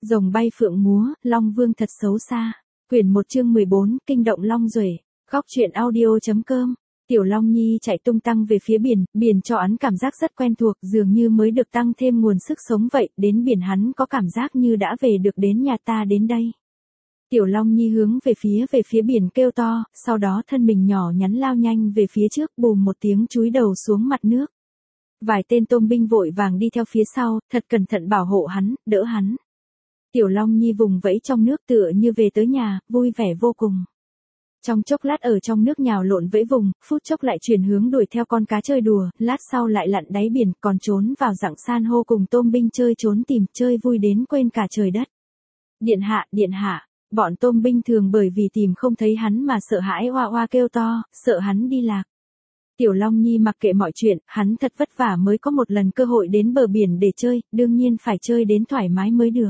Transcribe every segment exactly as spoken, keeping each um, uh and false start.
Rồng bay phượng múa, Long Vương thật xấu xa. Quyển một chương mười bốn, kinh động Long Duệ. Góc truyện audio chấm com. Tiểu Long Nhi chạy tung tăng về phía biển, biển cho hắn cảm giác rất quen thuộc, dường như mới được tăng thêm nguồn sức sống vậy, đến biển hắn có cảm giác như đã về được đến nhà ta đến đây. Tiểu Long Nhi hướng về phía về phía biển kêu to, sau đó thân mình nhỏ nhắn lao nhanh về phía trước, bùm một tiếng chúi đầu xuống mặt nước. Vài tên tôm binh vội vàng đi theo phía sau, thật cẩn thận bảo hộ hắn, đỡ hắn. Tiểu Long Nhi vùng vẫy trong nước tựa như về tới nhà, vui vẻ vô cùng. Trong chốc lát ở trong nước nhào lộn vẫy vùng, phút chốc lại chuyển hướng đuổi theo con cá chơi đùa, lát sau lại lặn đáy biển, còn trốn vào rặng san hô cùng tôm binh chơi trốn tìm, chơi vui đến quên cả trời đất. Điện hạ, điện hạ, bọn tôm binh thường bởi vì tìm không thấy hắn mà sợ hãi oa oa kêu to, sợ hắn đi lạc. Tiểu Long Nhi mặc kệ mọi chuyện, hắn thật vất vả mới có một lần cơ hội đến bờ biển để chơi, đương nhiên phải chơi đến thoải mái mới được.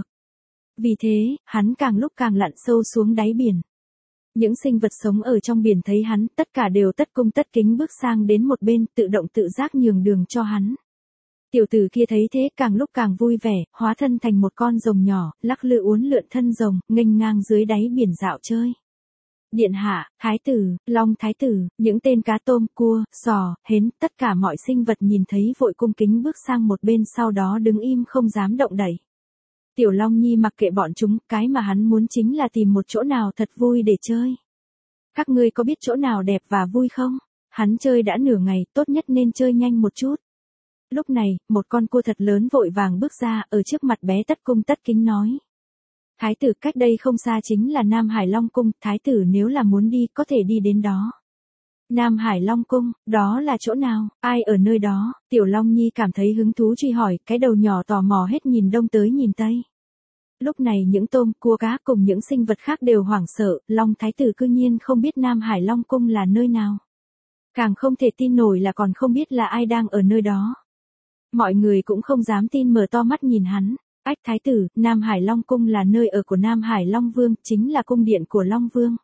Vì thế, hắn càng lúc càng lặn sâu xuống đáy biển. Những sinh vật sống ở trong biển thấy hắn, tất cả đều tất cung tất kính bước sang đến một bên, tự động tự giác nhường đường cho hắn. Tiểu tử kia thấy thế càng lúc càng vui vẻ, hóa thân thành một con rồng nhỏ, lắc lư uốn lượn thân rồng, nghênh ngang dưới đáy biển dạo chơi. Điện hạ, thái tử, long thái tử, những tên cá tôm, cua, sò, hến, tất cả mọi sinh vật nhìn thấy vội cung kính bước sang một bên, sau đó đứng im không dám động đậy. Tiểu Long Nhi mặc kệ bọn chúng, cái mà hắn muốn chính là tìm một chỗ nào thật vui để chơi. Các ngươi có biết chỗ nào đẹp và vui không? Hắn chơi đã nửa ngày, tốt nhất nên chơi nhanh một chút. Lúc này, một con cua thật lớn vội vàng bước ra, ở trước mặt bé tất cung tất kính nói. Thái tử, cách đây không xa chính là Nam Hải Long Cung, thái tử nếu là muốn đi, có thể đi đến đó. Nam Hải Long Cung, đó là chỗ nào, ai ở nơi đó? Tiểu Long Nhi cảm thấy hứng thú truy hỏi, cái đầu nhỏ tò mò hết nhìn đông tới nhìn tây. Lúc này những tôm, cua cá cùng những sinh vật khác đều hoảng sợ, Long thái tử cư nhiên không biết Nam Hải Long Cung là nơi nào. Càng không thể tin nổi là còn không biết là ai đang ở nơi đó. Mọi người cũng không dám tin, mở to mắt nhìn hắn. Ách thái tử, Nam Hải Long Cung là nơi ở của Nam Hải Long Vương, chính là cung điện của Long Vương.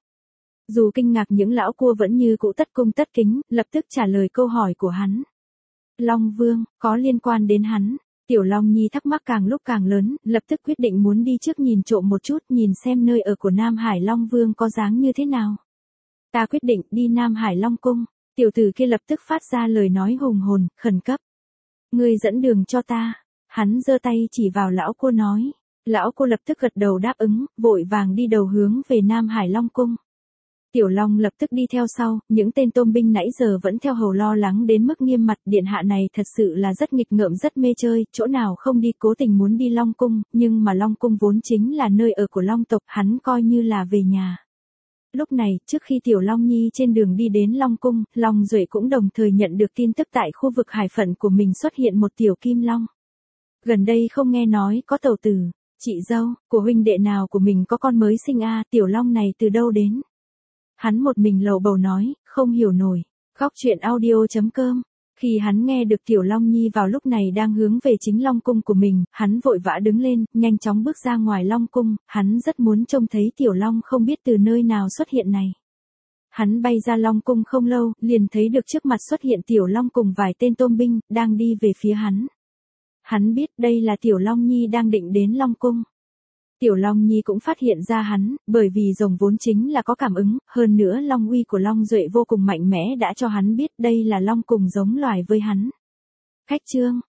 Dù kinh ngạc những lão cua vẫn như cũ tất cung tất kính, lập tức trả lời câu hỏi của hắn. Long Vương, có liên quan đến hắn. Tiểu Long Nhi thắc mắc càng lúc càng lớn, lập tức quyết định muốn đi trước nhìn trộm một chút, nhìn xem nơi ở của Nam Hải Long Vương có dáng như thế nào. Ta quyết định đi Nam Hải Long Cung. Tiểu tử kia lập tức phát ra lời nói hùng hồn, khẩn cấp. Ngươi dẫn đường cho ta. Hắn giơ tay chỉ vào lão cua nói. Lão cua lập tức gật đầu đáp ứng, vội vàng đi đầu hướng về Nam Hải Long Cung. Tiểu Long lập tức đi theo sau, những tên tôm binh nãy giờ vẫn theo hầu lo lắng đến mức nghiêm mặt, điện hạ này thật sự là rất nghịch ngợm rất mê chơi, chỗ nào không đi, cố tình muốn đi Long Cung, nhưng mà Long Cung vốn chính là nơi ở của Long tộc, hắn coi như là về nhà. Lúc này, trước khi Tiểu Long Nhi trên đường đi đến Long Cung, Long Duệ cũng đồng thời nhận được tin tức tại khu vực hải phận của mình xuất hiện một tiểu kim long. Gần đây không nghe nói có tẩu tử, chị dâu, của huynh đệ nào của mình có con mới sinh a, Tiểu Long này từ đâu đến? Hắn một mình lầu bầu nói, không hiểu nổi. Góc truyện audio chấm com. Khi hắn nghe được Tiểu Long Nhi vào lúc này đang hướng về chính Long Cung của mình, hắn vội vã đứng lên, nhanh chóng bước ra ngoài Long Cung, hắn rất muốn trông thấy Tiểu Long không biết từ nơi nào xuất hiện này. Hắn bay ra Long Cung không lâu, liền thấy được trước mặt xuất hiện Tiểu Long cùng vài tên tôm binh, đang đi về phía hắn. Hắn biết đây là Tiểu Long Nhi đang định đến Long Cung. Tiểu Long Nhi cũng phát hiện ra hắn, bởi vì rồng vốn chính là có cảm ứng, hơn nữa Long uy của Long Duệ vô cùng mạnh mẽ đã cho hắn biết đây là Long cùng giống loài với hắn. Khách trương,